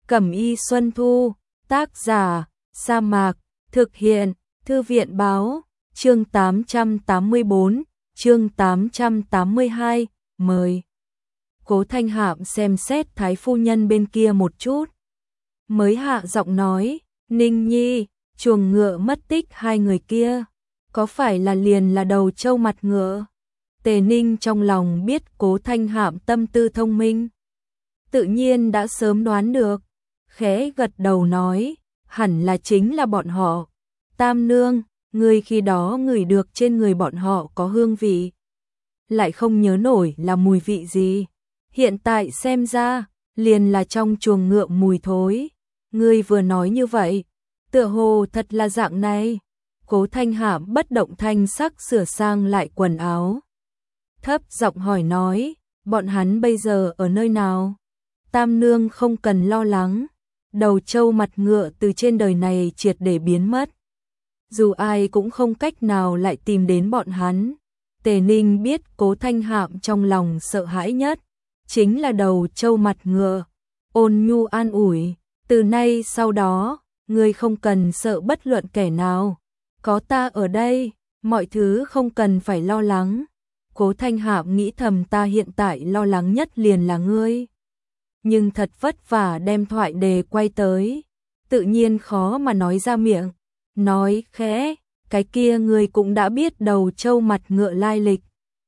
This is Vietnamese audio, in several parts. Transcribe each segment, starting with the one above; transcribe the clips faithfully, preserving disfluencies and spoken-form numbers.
Cẩm y Xuân Thu, tác giả, Sa Mạc, thực hiện, Thư viện báo, chương tám trăm tám mươi bốn, chương tám trăm tám mươi hai, mời. Cố Thanh Hạm xem xét Thái phu nhân bên kia một chút. Mới hạ giọng nói, Ninh Nhi, chuồng ngựa mất tích hai người kia, có phải là liền là đầu trâu mặt ngựa? Tề Ninh trong lòng biết Cố Thanh Hạm tâm tư thông minh, tự nhiên đã sớm đoán được, khẽ gật đầu nói, hẳn là chính là bọn họ. Tam nương, người khi đó ngửi được trên người bọn họ có hương vị, lại không nhớ nổi là mùi vị gì. Hiện tại xem ra, liền là trong chuồng ngựa mùi thối. Ngươi vừa nói như vậy, tựa hồ thật là dạng này. Cố Thanh Hạm bất động thanh sắc sửa sang lại quần áo, thấp giọng hỏi nói, bọn hắn bây giờ ở nơi nào? Tam nương không cần lo lắng, đầu trâu mặt ngựa từ trên đời này triệt để biến mất, dù ai cũng không cách nào lại tìm đến bọn hắn. Tề Ninh biết Cố Thanh Hạm trong lòng sợ hãi nhất chính là đầu trâu mặt ngựa, ôn nhu an ủi, từ nay sau đó, ngươi không cần sợ bất luận kẻ nào, có ta ở đây, mọi thứ không cần phải lo lắng. Cố Thanh Hạm nghĩ thầm, ta hiện tại lo lắng nhất liền là ngươi, nhưng thật vất vả đem thoại đề quay tới, tự nhiên khó mà nói ra miệng, nói khẽ, cái kia ngươi cũng đã biết đầu trâu mặt ngựa lai lịch.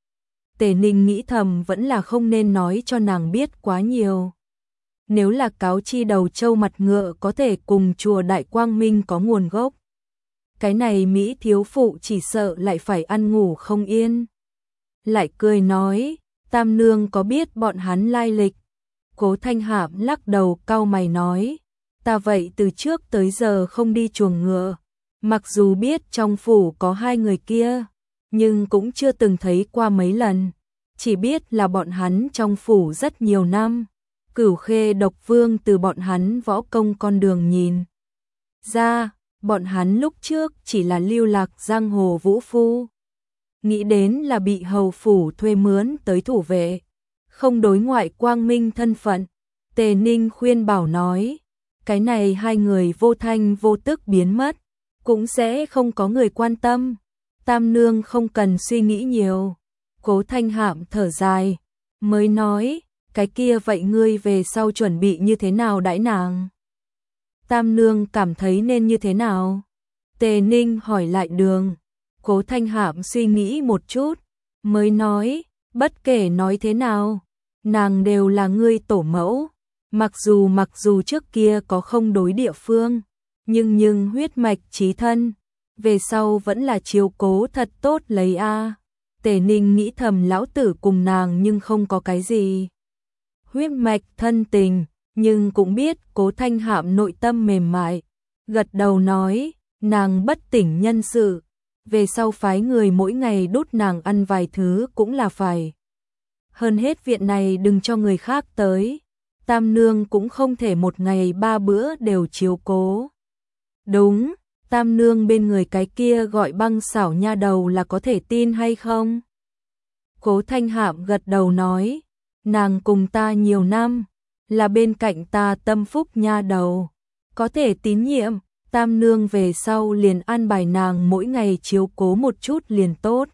Tề Ninh nghĩ thầm vẫn là không nên nói cho nàng biết quá nhiều. Nếu là cáo chi đầu trâu mặt ngựa có thể cùng chùa Đại Quang Minh có nguồn gốc, cái này Mỹ thiếu phụ chỉ sợ lại phải ăn ngủ không yên. Lại cười nói, Tam nương có biết bọn hắn lai lịch? Cố Thanh Hạm lắc đầu cau mày nói, ta vậy từ trước tới giờ không đi chuồng ngựa, mặc dù biết trong phủ có hai người kia, nhưng cũng chưa từng thấy qua mấy lần, chỉ biết là bọn hắn trong phủ rất nhiều năm. Cửu Khê Độc Vương từ bọn hắn võ công con đường nhìn ra, bọn hắn lúc trước chỉ là lưu lạc giang hồ vũ phu, nghĩ đến là bị hầu phủ thuê mướn tới thủ vệ, không đối ngoại quang minh thân phận. Tề Ninh khuyên bảo nói, cái này hai người vô thanh vô tức biến mất, cũng sẽ không có người quan tâm. Tam nương không cần suy nghĩ nhiều. Cố Thanh Hạm thở dài, mới nói, cái kia vậy ngươi về sau chuẩn bị như thế nào đãi nàng? Tam nương cảm thấy nên như thế nào? Tề Ninh hỏi lại đường. Cố Thanh Hạm suy nghĩ một chút, mới nói, bất kể nói thế nào, nàng đều là ngươi tổ mẫu, mặc dù mặc dù trước kia có không đối địa phương, nhưng nhưng huyết mạch chí thân, về sau vẫn là chiếu cố thật tốt lấy a. Tề Ninh nghĩ thầm, lão tử cùng nàng nhưng không có cái gì huyết mạch thân tình, nhưng cũng biết Cố Thanh Hạm nội tâm mềm mại, gật đầu nói, nàng bất tỉnh nhân sự, về sau phái người mỗi ngày đút nàng ăn vài thứ cũng là phải. Hơn hết viện này đừng cho người khác tới, Tam nương cũng không thể một ngày ba bữa đều chiếu cố. Đúng, Tam nương bên người cái kia gọi Băng Xảo nha đầu là có thể tin hay không? Cố Thanh Hạm gật đầu nói, nàng cùng ta nhiều năm, là bên cạnh ta tâm phúc nha đầu, có thể tín nhiệm. Tam nương về sau liền an bài nàng mỗi ngày chiếu cố một chút liền tốt.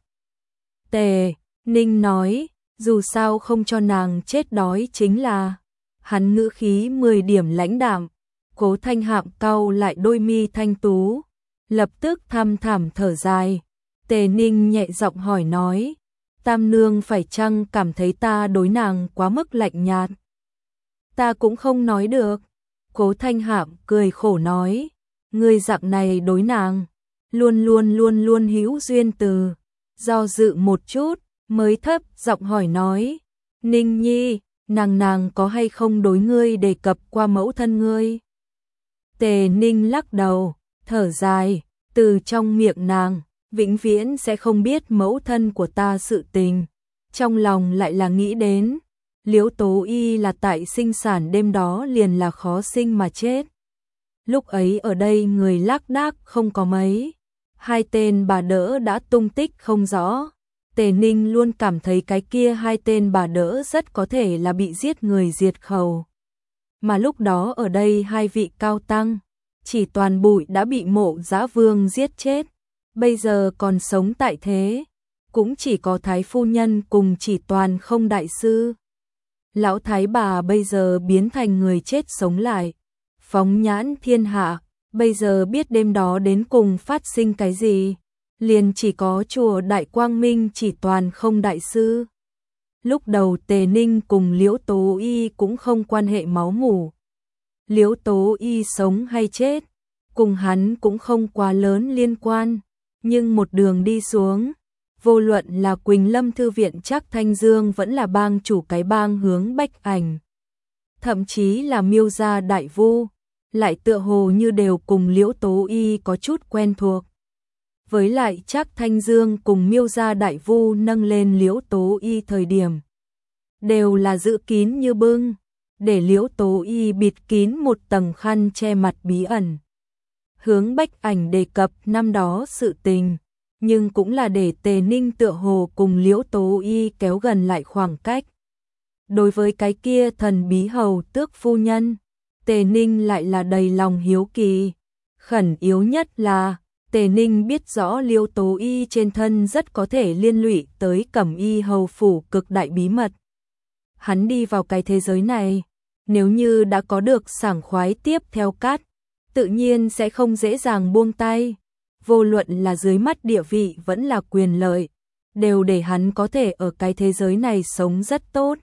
Tề Ninh nói, dù sao không cho nàng chết đói chính là. Hắn ngữ khí mười điểm lãnh đạm. Cố Thanh Hạm cau lại đôi mi thanh tú, lập tức thăm thẳm thở dài. Tề Ninh nhẹ giọng hỏi nói, Tam nương phải chăng cảm thấy ta đối nàng quá mức lạnh nhạt? Ta cũng không nói được. Cố Thanh Hạm cười khổ nói, ngươi dạng này đối nàng, luôn luôn luôn luôn hữu duyên từ. Do dự một chút, mới thấp giọng hỏi nói, Ninh Nhi, nàng nàng có hay không đối ngươi đề cập qua mẫu thân ngươi? Tề Ninh lắc đầu, thở dài, từ trong miệng nàng, vĩnh viễn sẽ không biết mẫu thân của ta sự tình. Trong lòng lại là nghĩ đến, Liễu Tố Y là tại sinh sản đêm đó liền là khó sinh mà chết. Lúc ấy ở đây người lác đác không có mấy, hai tên bà đỡ đã tung tích không rõ. Tề Ninh luôn cảm thấy cái kia hai tên bà đỡ rất có thể là bị giết người diệt khẩu. mà lúc đó ở đây hai vị cao tăng, Chỉ Toàn Bụi đã bị Mộ Dã Vương giết chết, bây giờ còn sống tại thế, cũng chỉ có Thái phu nhân cùng Chỉ Toàn không đại sư. Lão thái bà bây giờ biến thành người chết sống lại, phóng nhãn thiên hạ, bây giờ biết đêm đó đến cùng phát sinh cái gì, liền chỉ có chùa Đại Quang Minh Chỉ Toàn không đại sư. Lúc đầu Tề Ninh cùng Liễu Tố Y cũng không quan hệ máu mủ. Liễu Tố Y sống hay chết, cùng hắn cũng không quá lớn liên quan, nhưng một đường đi xuống, vô luận là Quỳnh Lâm Thư viện Trác Thanh Dương vẫn là bang chủ cái bang Hướng Bách Ảnh, thậm chí là Miêu gia đại vu, lại tựa hồ như đều cùng Liễu Tố Y có chút quen thuộc. Với lại Trác Thanh Dương cùng Miêu gia đại vu nâng lên Liễu Tố Y thời điểm, đều là giữ kín như bưng, để Liễu Tố Y bịt kín một tầng khăn che mặt bí ẩn. Hướng Bách Ảnh đề cập năm đó sự tình, nhưng cũng là để Tề Ninh tựa hồ cùng Liễu Tố Y kéo gần lại khoảng cách. Đối với cái kia thần bí hầu tước phu nhân, Tề Ninh lại là đầy lòng hiếu kỳ. Khẩn yếu nhất là, Tề Ninh biết rõ Liễu Tố Y trên thân rất có thể liên lụy tới Cẩm Y hầu phủ cực đại bí mật. Hắn đi vào cái thế giới này, nếu như đã có được sảng khoái tiếp theo cát, tự nhiên sẽ không dễ dàng buông tay. Vô luận là dưới mắt địa vị vẫn là quyền lợi, đều để hắn có thể ở cái thế giới này sống rất tốt.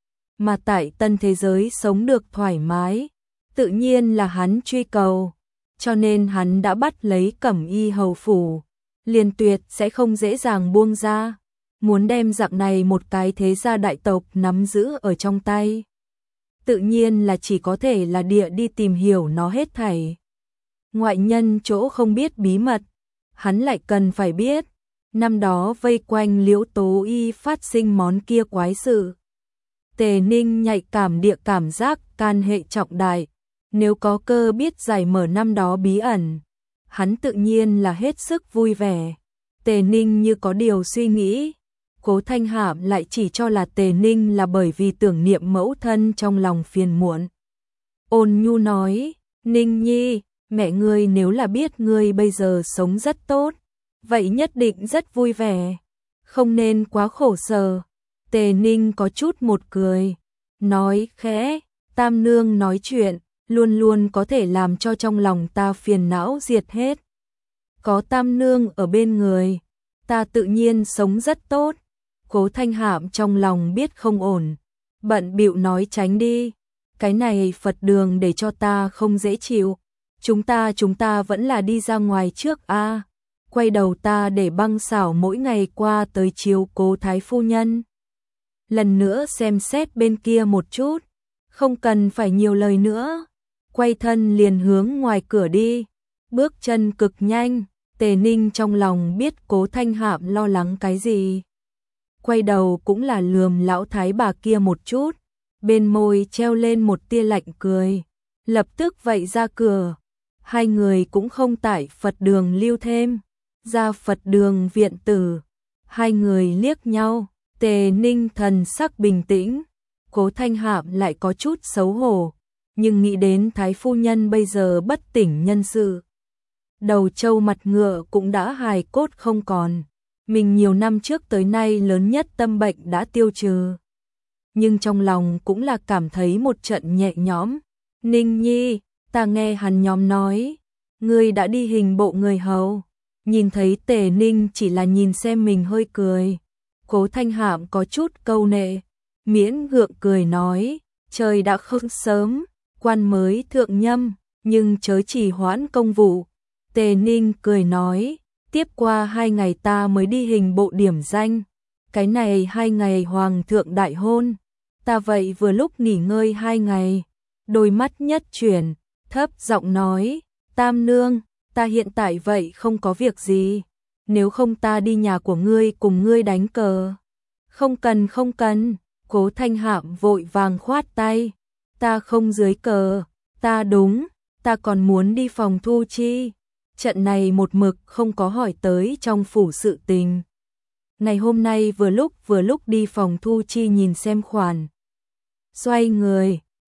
Mà tại tân thế giới sống được thoải mái, tự nhiên là hắn truy cầu, cho nên hắn đã bắt lấy Cẩm Y hầu phủ, liền tuyệt sẽ không dễ dàng buông ra, muốn đem dạng này một cái thế gia đại tộc nắm giữ ở trong tay. Tự nhiên là chỉ có thể là địa đi tìm hiểu nó hết thảy. Ngoại nhân chỗ không biết bí mật, hắn lại cần phải biết. Năm đó vây quanh Liễu Tố Y phát sinh món kia quái sự. Tề Ninh nhạy cảm địa cảm giác can hệ trọng đại, nếu có cơ biết giải mở năm đó bí ẩn, hắn tự nhiên là hết sức vui vẻ. Tề Ninh như có điều suy nghĩ, Cố Thanh Hạm lại chỉ cho là Tề Ninh là bởi vì tưởng niệm mẫu thân trong lòng phiền muộn. Ôn nhu nói, Ninh Nhi, mẹ ngươi nếu là biết ngươi bây giờ sống rất tốt, vậy nhất định rất vui vẻ, không nên quá khổ sở. Tề Ninh có chút một cười, nói khẽ, Tam nương nói chuyện, luôn luôn có thể làm cho trong lòng ta phiền não diệt hết. Có Tam nương ở bên người, ta tự nhiên sống rất tốt. Cố Thanh Hạm trong lòng biết không ổn, bận bịu nói tránh đi, cái này Phật đường để cho ta không dễ chịu. Chúng ta chúng ta vẫn là đi ra ngoài trước a. À. Quay đầu ta để Băng Xảo mỗi ngày qua tới chiếu cố Thái phu nhân. Lần nữa xem xét bên kia một chút, không cần phải nhiều lời nữa. Quay thân liền hướng ngoài cửa đi, bước chân cực nhanh. Tề Ninh trong lòng biết Cố Thanh Hạm lo lắng cái gì. Quay đầu cũng là lườm lão thái bà kia một chút, bên môi treo lên một tia lạnh cười, lập tức vậy ra cửa. Hai người cũng không tại Phật đường lưu thêm, ra Phật đường viện tử. Hai người liếc nhau, Tề Ninh thần sắc bình tĩnh, Cố Thanh Hạm lại có chút xấu hổ, nhưng nghĩ đến Thái phu nhân bây giờ bất tỉnh nhân sự, đầu trâu mặt ngựa cũng đã hài cốt không còn, mình nhiều năm trước tới nay lớn nhất tâm bệnh đã tiêu trừ. Nhưng trong lòng cũng là cảm thấy một trận nhẹ nhõm. Ninh Nhi, ta nghe hắn nhóm nói, ngươi đã đi hình bộ người hầu. Nhìn thấy Tề Ninh chỉ là nhìn xem mình hơi cười. Cố Thanh Hạm có chút câu nệ, miễn gượng cười nói, trời đã không sớm, quan mới thượng nhâm, nhưng chớ trì hoãn công vụ. Tề Ninh cười nói, tiếp qua hai ngày ta mới đi hình bộ điểm danh, cái này hai ngày hoàng thượng đại hôn, ta vậy vừa lúc nghỉ ngơi hai ngày. Đôi mắt nhất chuyển, thấp giọng nói, Tam nương, ta hiện tại vậy không có việc gì, nếu không ta đi nhà của ngươi cùng ngươi đánh cờ. Không cần không cần, Cố Thanh Hạm vội vàng khoát tay, ta không dưới cờ, ta đúng, ta còn muốn đi phòng thu chi. Trận này một mực không có hỏi tới trong phủ sự tình. Ngày hôm nay vừa lúc vừa lúc đi phòng thu chi nhìn xem khoản. Xoay người,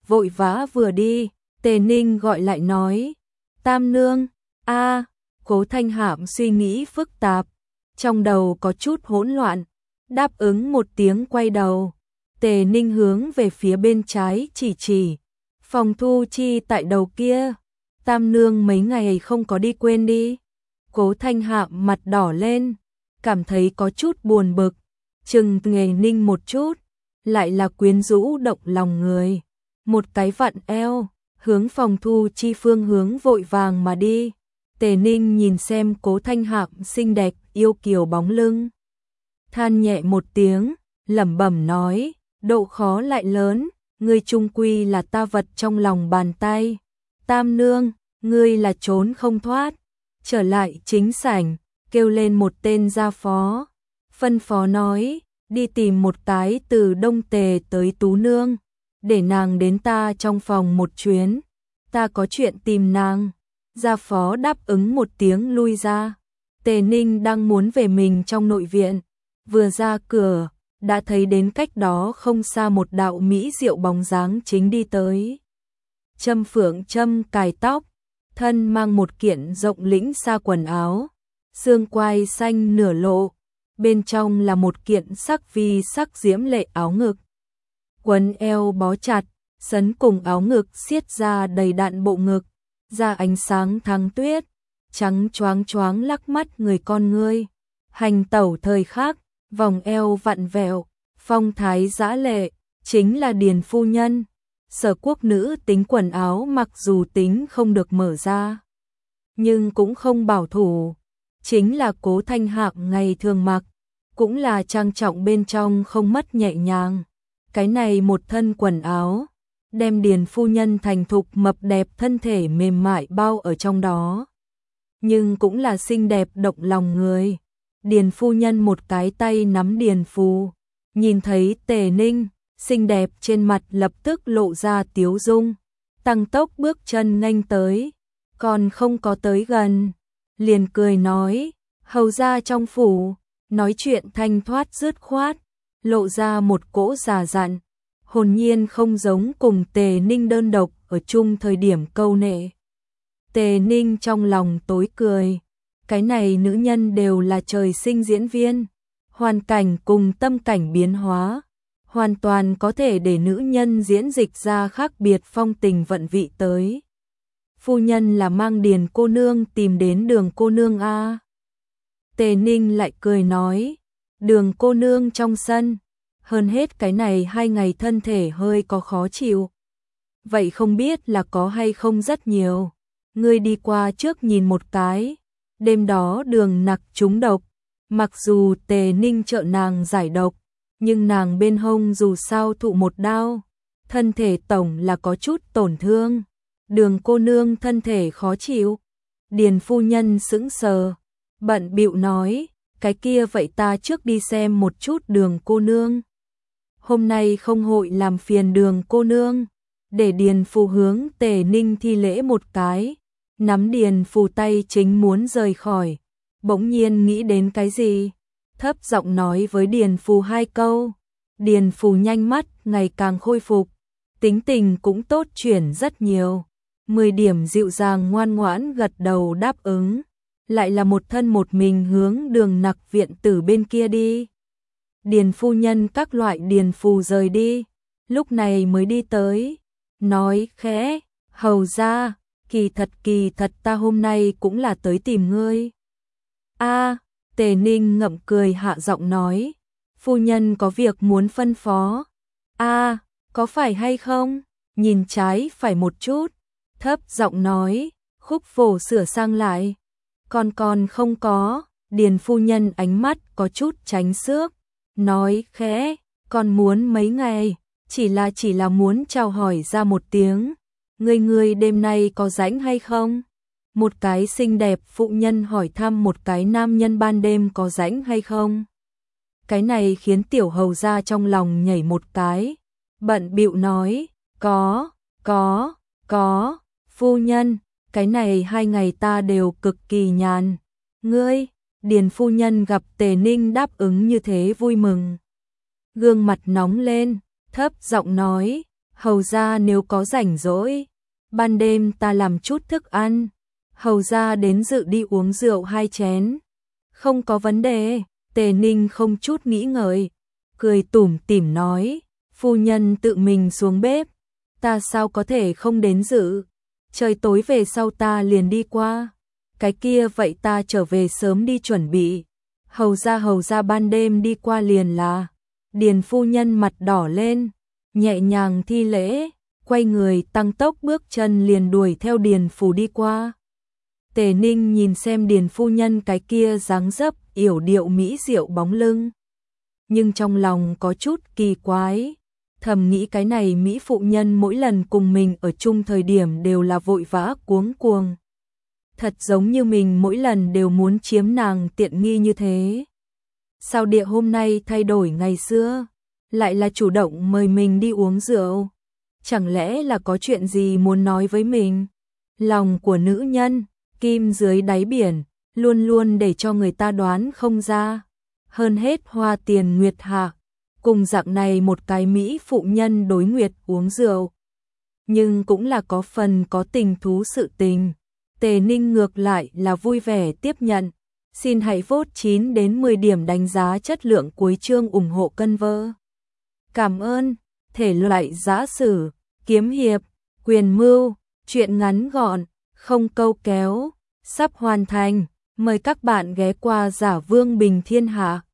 vội vã vừa đi, Tề Ninh gọi lại nói, Tam nương, a. Cố Thanh Hạm suy nghĩ phức tạp, trong đầu có chút hỗn loạn, đáp ứng một tiếng quay đầu. Tề Ninh hướng về phía bên trái chỉ chỉ, phòng thu chi tại đầu kia, Tam nương mấy ngày không có đi quên đi. Cố Thanh Hạm mặt đỏ lên, cảm thấy có chút buồn bực, chừng Tề Ninh một chút, lại là quyến rũ động lòng người. Một cái vặn eo, hướng phòng thu chi phương hướng vội vàng mà đi. Tề Ninh nhìn xem Cố Thanh Hạm xinh đẹp yêu kiều bóng lưng, than nhẹ một tiếng, lẩm bẩm nói, độ khó lại lớn, ngươi chung quy là ta vật trong lòng bàn tay. Tam nương, ngươi là trốn không thoát. Trở lại chính sảnh, kêu lên một tên gia phó, phân phó nói, đi tìm một cái từ Đông Tề tới Tú nương, để nàng đến ta trong phòng một chuyến, ta có chuyện tìm nàng. Gia phó đáp ứng một tiếng lui ra. Tề Ninh đang muốn về mình trong nội viện, vừa ra cửa, đã thấy đến cách đó không xa một đạo mỹ diệu bóng dáng chính đi tới. Châm phượng châm cài tóc, thân mang một kiện rộng lĩnh xa quần áo, xương quai xanh nửa lộ, bên trong là một kiện sắc vi sắc diễm lệ áo ngực. Quần eo bó chặt, sấn cùng áo ngực siết ra đầy đặn bộ ngực, ra ánh sáng tháng tuyết, trắng choáng choáng lắc mắt người con ngươi. Hành tẩu thời khắc, vòng eo vặn vẹo, phong thái dã lệ, chính là Điền phu nhân. Sở quốc nữ tính quần áo mặc dù tính không được mở ra, nhưng cũng không bảo thủ, chính là Cố Thanh Hạm ngày thường mặc, cũng là trang trọng bên trong không mất nhẹ nhàng. Cái này một thân quần áo, đem Điền phu nhân thành thục mập đẹp thân thể mềm mại bao ở trong đó, nhưng cũng là xinh đẹp động lòng người. Điền phu nhân một cái tay nắm Điền Phù, nhìn thấy Tề Ninh, xinh đẹp trên mặt lập tức lộ ra tiếu dung, tăng tốc bước chân nghênh tới, còn không có tới gần, liền cười nói, hầu ra trong phủ, nói chuyện thanh thoát dứt khoát, lộ ra một cỗ già dặn, hồn nhiên không giống cùng Tề Ninh đơn độc ở chung thời điểm câu nệ. Tề Ninh trong lòng tối cười, cái này nữ nhân đều là trời sinh diễn viên, hoàn cảnh cùng tâm cảnh biến hóa, hoàn toàn có thể để nữ nhân diễn dịch ra khác biệt phong tình vận vị tới. Phu nhân là mang Điền cô nương tìm đến Đường cô nương a. Tề Ninh lại cười nói, Đường cô nương trong sân, hơn hết cái này hai ngày thân thể hơi có khó chịu. Vậy không biết là có hay không rất nhiều, ngươi đi qua trước nhìn một cái. Đêm đó Đường nặc trúng độc, mặc dù Tề Ninh trợ nàng giải độc, nhưng nàng bên hông dù sao thụ một đao, thân thể tổng là có chút tổn thương. Đường cô nương thân thể khó chịu. Điền phu nhân sững sờ, bận bịu nói, cái kia vậy ta trước đi xem một chút Đường cô nương. Hôm nay không hội làm phiền Đường cô nương. Để Điền Phù hướng Tề Ninh thi lễ một cái, nắm Điền Phù tay chính muốn rời khỏi, bỗng nhiên nghĩ đến cái gì, thấp giọng nói với Điền Phù hai câu. Điền Phù nhanh mắt ngày càng khôi phục, tính tình cũng tốt chuyển rất nhiều, mười điểm dịu dàng ngoan ngoãn gật đầu đáp ứng, lại là một thân một mình hướng Đường nặc viện tử bên kia đi. Điền phu nhân các loại Điền Phù rời đi, lúc này mới đi tới, nói khẽ, hầu ra, kỳ thật kỳ thật ta hôm nay cũng là tới tìm ngươi. A, Tề Ninh ngậm cười hạ giọng nói, phu nhân có việc muốn phân phó. A, có phải hay không? Nhìn trái phải một chút, thấp giọng nói, khúc phổ sửa sang lại. Còn còn không có, Điền phu nhân ánh mắt có chút tránh xước, nói khẽ, còn muốn mấy ngày, chỉ là chỉ là muốn chào hỏi ra một tiếng, ngươi ngươi đêm nay có rảnh hay không? Một cái xinh đẹp phụ nhân hỏi thăm một cái nam nhân ban đêm có rảnh hay không? Cái này khiến tiểu hầu ra trong lòng nhảy một cái, bận bịu nói, có, có, có, phu nhân, cái này hai ngày ta đều cực kỳ nhàn. Ngươi, Điền phu nhân gặp Tề Ninh đáp ứng như thế vui mừng, gương mặt nóng lên, thấp giọng nói, Hầu ra nếu có rảnh rỗi, ban đêm ta làm chút thức ăn. Hầu ra đến dự đi uống rượu hai chén. Không có vấn đề, Tề Ninh không chút nghĩ ngợi, cười tủm tỉm nói, phu nhân tự mình xuống bếp, ta sao có thể không đến dự, trời tối về sau ta liền đi qua, cái kia vậy ta trở về sớm đi chuẩn bị, hầu ra hầu ra ban đêm đi qua liền là, Điền phu nhân mặt đỏ lên, nhẹ nhàng thi lễ, quay người tăng tốc bước chân liền đuổi theo Điền phủ đi qua. Tề Ninh nhìn xem Điền phu nhân cái kia dáng dấp, yểu điệu mỹ diệu bóng lưng. Nhưng trong lòng có chút kỳ quái, thầm nghĩ cái này mỹ phụ nhân mỗi lần cùng mình ở chung thời điểm đều là vội vã cuống cuồng. Thật giống như mình mỗi lần đều muốn chiếm nàng tiện nghi như thế. Sao địa hôm nay thay đổi ngày xưa, lại là chủ động mời mình đi uống rượu? Chẳng lẽ là có chuyện gì muốn nói với mình? Lòng của nữ nhân, kim dưới đáy biển, luôn luôn để cho người ta đoán không ra. Hơn hết Hoa Tiền Nguyệt Hạ, cùng dạng này một cái mỹ phụ nhân đối nguyệt uống rượu. Nhưng cũng là có phần có tình thú sự tình. Tề Ninh ngược lại là vui vẻ tiếp nhận. Xin hãy vote chín đến mười điểm đánh giá chất lượng cuối chương ủng hộ cân vơ. Cảm ơn. Thể loại giã sử, kiếm hiệp, quyền mưu, truyện ngắn gọn, không câu kéo, sắp hoàn thành. Mời các bạn ghé qua Giả Vương Bình Thiên Hạ.